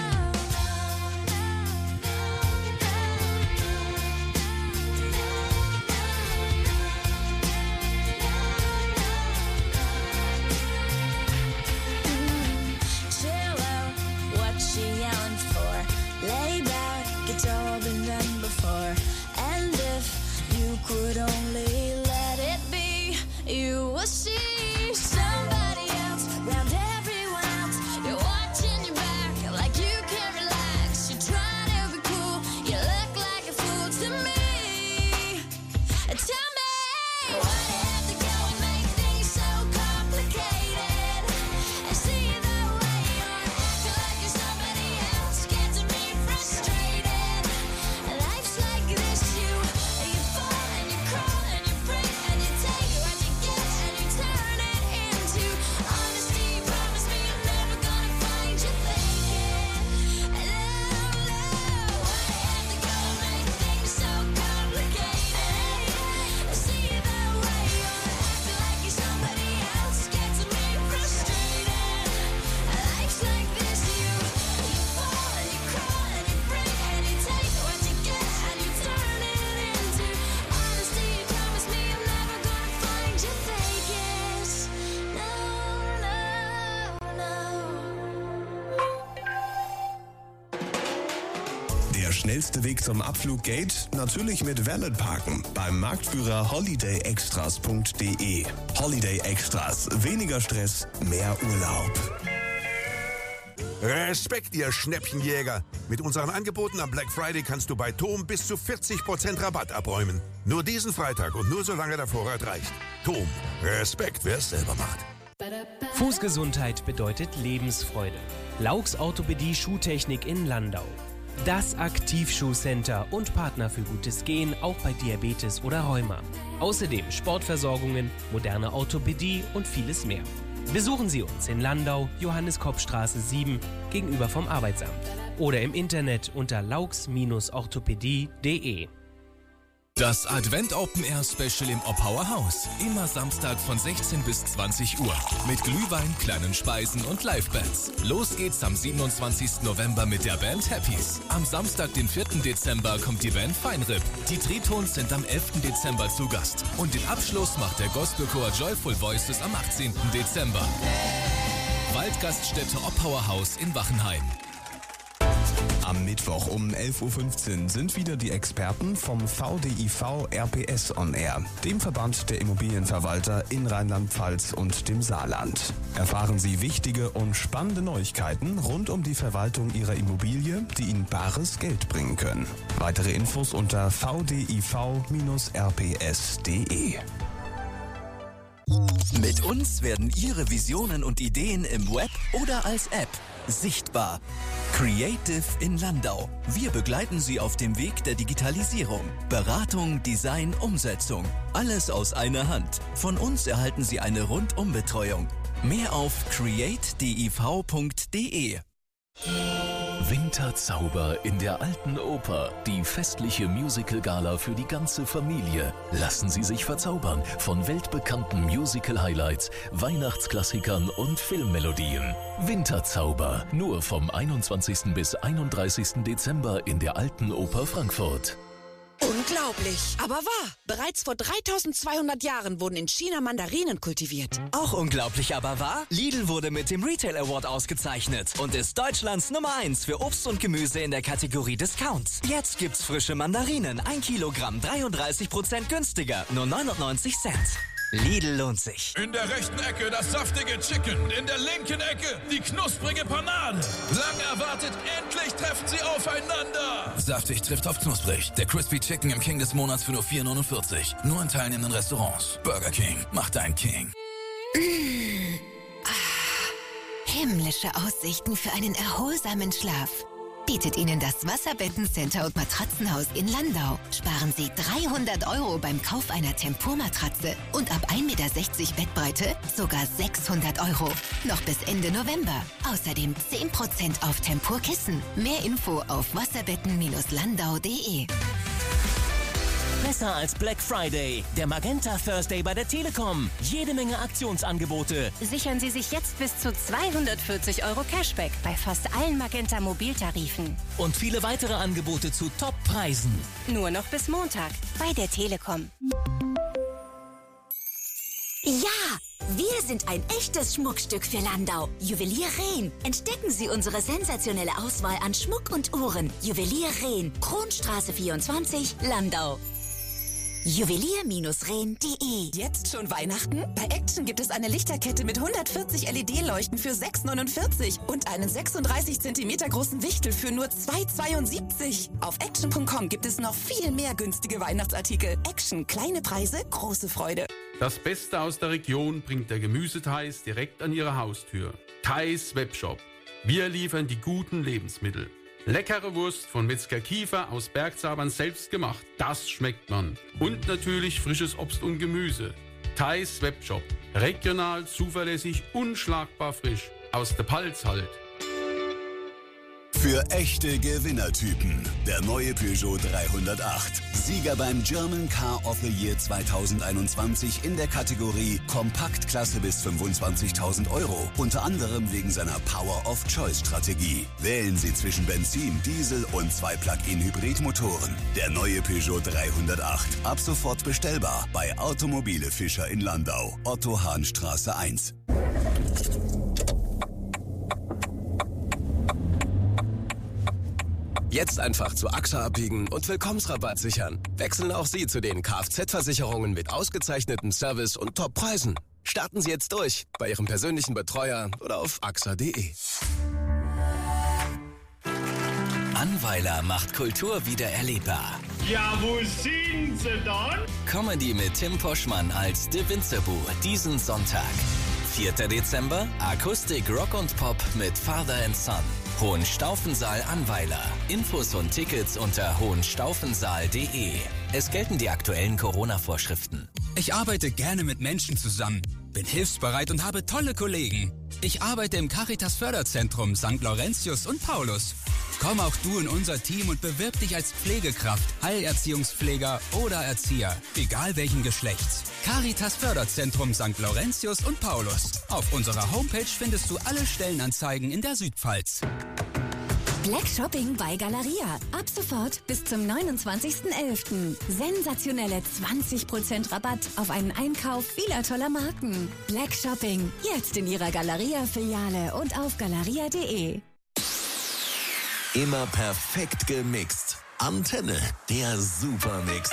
chill out, what she yelling for? Lay back, it's all been done before. And if you could only let it be, you will see somebody else round everyone else. You're watching your back like you can't relax. You're trying to be cool, you look like a fool to me. Tell me why you have to go and make things so complicated. I see the way you're acting like you're somebody else, gets me frustrated. Life's like this, you you fall and you crawl and you break and you take what you get and you turn it into honesty. Promise me I'm never gonna find you faking. No, no, why you have to go and make things so complicated? I see the way you're acting like you're somebody else, gets me frustrated. Life's like this, you you fall and you crawl and you break and you take what you get and you turn it into honesty. Promise me I'm never gonna find you faking. No, no, no. Der schnellste Weg zum Abfluggate? Natürlich mit Valet Parken beim Marktführer holiday extras punkt de. Holiday Extras. Weniger Stress, mehr Urlaub. Respekt, ihr Schnäppchenjäger! Mit unseren Angeboten am Black Friday kannst du bei Tom bis zu vierzig Prozent Rabatt abräumen. Nur diesen Freitag und nur solange der Vorrat reicht. Tom, Respekt, wer es selber macht. Fußgesundheit bedeutet Lebensfreude. Laux Orthopädie Schuhtechnik in Landau. Das Aktivschuhcenter und Partner für gutes Gehen, auch bei Diabetes oder Rheuma. Außerdem Sportversorgungen, moderne Orthopädie und vieles mehr. Besuchen Sie uns in Landau, Johannes-Kopp-Straße sieben, gegenüber vom Arbeitsamt. Oder im Internet unter laux orthopädie punkt de. Das Advent Open Air Special im Oppauer Haus. Immer Samstag von sechzehn bis zwanzig Uhr. Mit Glühwein, kleinen Speisen und Livebands. Los geht's am siebenundzwanzigsten November mit der Band Happies. Am Samstag, den vierten Dezember, kommt die Band Feinripp. Die Tritons sind am elften Dezember zu Gast. Und den Abschluss macht der Gospelchor Joyful Voices am achtzehnten Dezember. Waldgaststätte Oppauer Haus in Wachenheim. Am Mittwoch um elf Uhr fünfzehn sind wieder die Experten vom V D I V R P S on Air, dem Verband der Immobilienverwalter in Rheinland-Pfalz und dem Saarland. Erfahren Sie wichtige und spannende Neuigkeiten rund um die Verwaltung Ihrer Immobilie, die Ihnen bares Geld bringen können. Weitere Infos unter v d i v R P S punkt de. Mit uns werden Ihre Visionen und Ideen im Web oder als App sichtbar. Creative in Landau. Wir begleiten Sie auf dem Weg der Digitalisierung. Beratung, Design, Umsetzung. Alles aus einer Hand. Von uns erhalten Sie eine Rundumbetreuung. Mehr auf create div punkt de. Winterzauber in der Alten Oper. Die festliche Musical-Gala für die ganze Familie. Lassen Sie sich verzaubern von weltbekannten Musical-Highlights, Weihnachtsklassikern und Filmmelodien. Winterzauber. Nur vom einundzwanzigsten bis einunddreißigsten Dezember in der Alten Oper Frankfurt. Und Unglaublich, aber wahr. Bereits vor dreitausendzweihundert Jahren wurden in China Mandarinen kultiviert. Auch unglaublich, aber wahr. Lidl wurde mit dem Retail Award ausgezeichnet und ist Deutschlands Nummer eins für Obst und Gemüse in der Kategorie Discounts. Jetzt gibt's frische Mandarinen, ein Kilogramm, dreiunddreißig Prozent günstiger, nur neunundneunzig Cent. Lidl lohnt sich. In der rechten Ecke das saftige Chicken, in der linken Ecke die knusprige Panade. Lang erwartet, endlich treffen sie aufeinander. Saftig trifft auf knusprig. Der Crispy Chicken im King des Monats für nur vier neunundvierzig. Nur in teilnehmenden Restaurants. Burger King, mach dein King. Mmh. Ah, himmlische Aussichten für einen erholsamen Schlaf. Bietet Ihnen das Wasserbettencenter und Matratzenhaus in Landau. Sparen Sie dreihundert Euro beim Kauf einer Tempur-Matratze und ab ein Meter sechzig Bettbreite sogar sechshundert Euro. Noch bis Ende November. Außerdem zehn Prozent auf Tempur-Kissen. Mehr Info auf wasserbetten Bindestrich landau punkt de. Besser als Black Friday, der Magenta Thursday bei der Telekom. Jede Menge Aktionsangebote. Sichern Sie sich jetzt bis zu zweihundertvierzig Euro Cashback bei fast allen Magenta Mobiltarifen. Und viele weitere Angebote zu Top-Preisen. Nur noch bis Montag bei der Telekom. Ja! Wir sind ein echtes Schmuckstück für Landau. Juwelier Rehn. Entdecken Sie unsere sensationelle Auswahl an Schmuck und Uhren. Juwelier Rehn. Kronstraße vierundzwanzig, Landau. Juwelier Rehn punkt de. Jetzt schon Weihnachten? Bei Action gibt es eine Lichterkette mit hundertvierzig L E D-Leuchten für sechs neunundvierzig und einen sechsunddreißig Zentimeter großen Wichtel für nur zwei zweiundsiebzig. Auf action punkt com gibt es noch viel mehr günstige Weihnachtsartikel. Action, kleine Preise, große Freude. Das Beste aus der Region bringt der Gemüse-Theis direkt an Ihre Haustür. Theis Webshop. Wir liefern die guten Lebensmittel. Leckere Wurst von Metzger Kiefer aus Bergzabern selbst gemacht. Das schmeckt man. Und natürlich frisches Obst und Gemüse. Theis Webshop. Regional, zuverlässig, unschlagbar frisch. Aus der Palz halt. Für echte Gewinnertypen. Der neue Peugeot dreihundertacht. Sieger beim German Car of the Year zweitausendeinundzwanzig in der Kategorie Kompaktklasse bis fünfundzwanzigtausend Euro. Unter anderem wegen seiner Power-of-Choice-Strategie. Wählen Sie zwischen Benzin, Diesel und zwei Plug-in-Hybrid-Motoren. Der neue Peugeot dreihundertacht. Ab sofort bestellbar bei Automobile Fischer in Landau. Otto-Hahn-Straße eins. Jetzt einfach zu AXA abbiegen und Willkommensrabatt sichern. Wechseln auch Sie zu den Kfz-Versicherungen mit ausgezeichnetem Service und Top-Preisen. Starten Sie jetzt durch bei Ihrem persönlichen Betreuer oder auf axa punkt de. Annweiler macht Kultur wieder erlebbar. Ja, wo sind sie dann? Comedy mit Tim Poschmann als De Winzerbu diesen Sonntag. vierter Dezember, Akustik, Rock und Pop mit Father and Son. Hohenstaufensaal Annweiler. Infos und Tickets unter hohenstaufensaal punkt de. Es gelten die aktuellen Corona-Vorschriften. Ich arbeite gerne mit Menschen zusammen, bin hilfsbereit und habe tolle Kollegen. Ich arbeite im Caritas Förderzentrum Sankt Laurentius und Paulus. Komm auch du in unser Team und bewirb dich als Pflegekraft, Heilerziehungspfleger oder Erzieher, egal welchen Geschlechts. Caritas Förderzentrum Sankt Laurentius und Paulus. Auf unserer Homepage findest du alle Stellenanzeigen in der Südpfalz. Black Shopping bei Galeria. Ab sofort bis zum neunundzwanzigsten elften Sensationelle zwanzig Prozent Rabatt auf einen Einkauf vieler toller Marken. Black Shopping. Jetzt in Ihrer Galeria-Filiale und auf galeria punkt de. Immer perfekt gemixt. Antenne, der Supermix.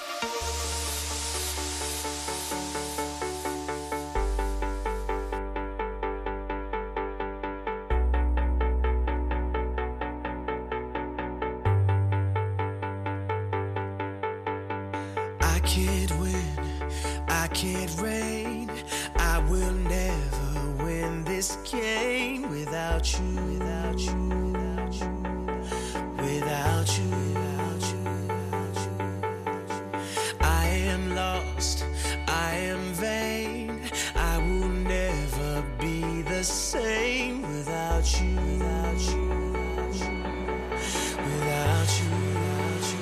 I can't win, I can't reign. I will never win this game without you, without you, without you, without you, without you, without you. I am lost, I am vain. I will never be the same without you, without you, without you, without you, without you.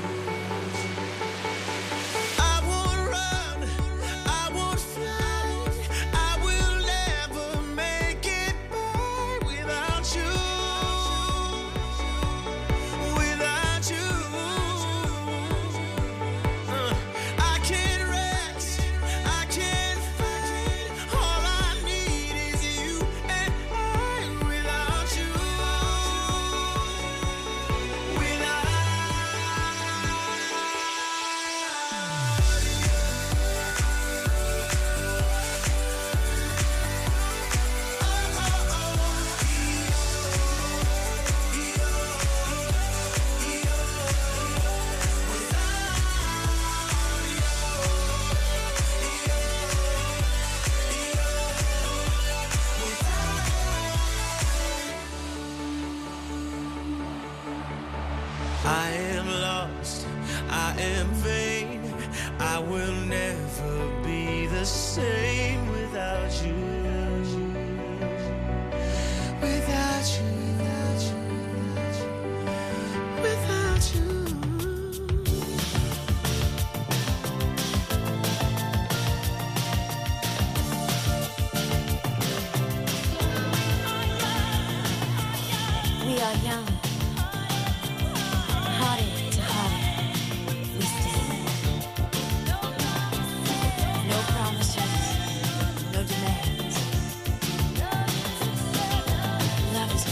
I won't run, I won't fly. I will never make it by without you. am vain. I will never be the same without you. Without you, without you, without you, without you. We are young, heartache to heartache, we stay. No promises, no demands. Love is a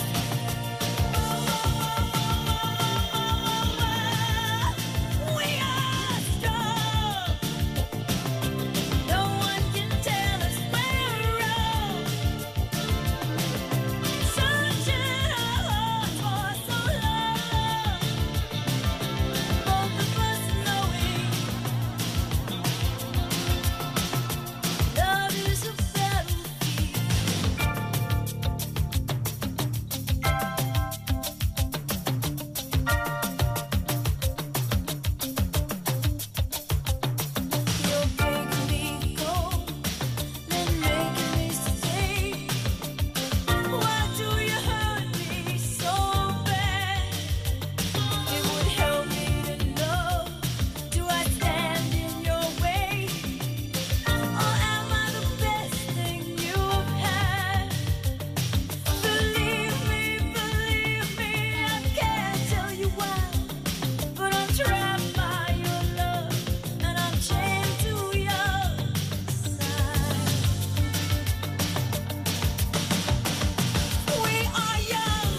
battle. We are strong. No one can tell us we're wrong. Searching our hearts for so long. Both of us knowing love is a You're breaking me cold, then making me stay. Why do you hurt me so bad? It would help me to know, do I stand in your way? Or am I the best thing you've had? Believe me, believe me, I can't tell you why, but I'm trapped by your love, and I'm chained to your side. We are young,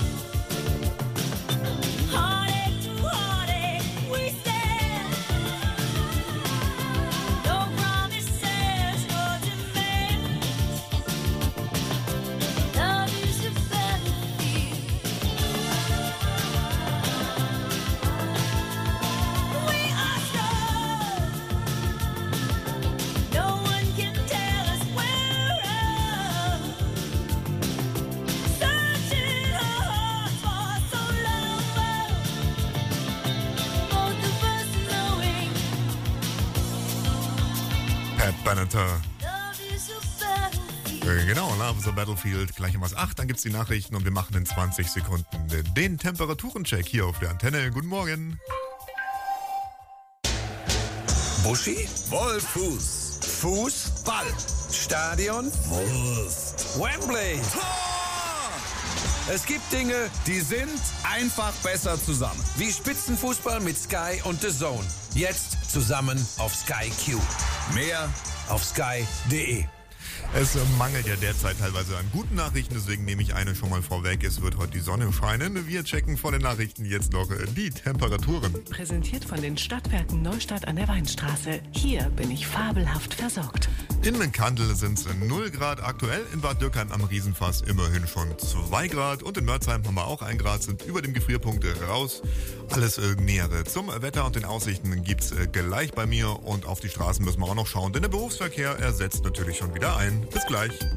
heartache to heartache, we stand. No promises, no demands. Love is a battlefield. We are strong. No one can tell us we're wrong. Searching our hearts for so long. Both of us knowing Pat Benatar. love is a battlefield. Äh, Genau, Love is a Battlefield, gleich um was acht, dann gibt's die Nachrichten und wir machen in zwanzig Sekunden den Temperaturencheck hier auf der Antenne. Guten Morgen. Buschi? Wollfuß. Fußball. Stadion? Wurst. Wembley. Es gibt Dinge, die sind einfach besser zusammen. Wie Spitzenfußball mit Sky und The Zone. Jetzt zusammen auf Sky Q. Mehr auf sky punkt de. Es mangelt ja derzeit teilweise an guten Nachrichten, deswegen nehme ich eine schon mal vorweg. Es wird heute die Sonne scheinen. Wir checken vor den Nachrichten jetzt noch die Temperaturen. Präsentiert von den Stadtwerken Neustadt an der Weinstraße. Hier bin ich fabelhaft versorgt. In Kandel sind es null Grad aktuell, in Bad Dürkheim am Riesenfass immerhin schon zwei Grad und in Mörzheim haben wir auch ein Grad, sind über dem Gefrierpunkt raus. Alles äh, Nähere zum Wetter und den Aussichten gibt's äh, gleich bei mir und auf die Straßen müssen wir auch noch schauen, denn der Berufsverkehr ersetzt natürlich schon wieder ein. Bis gleich.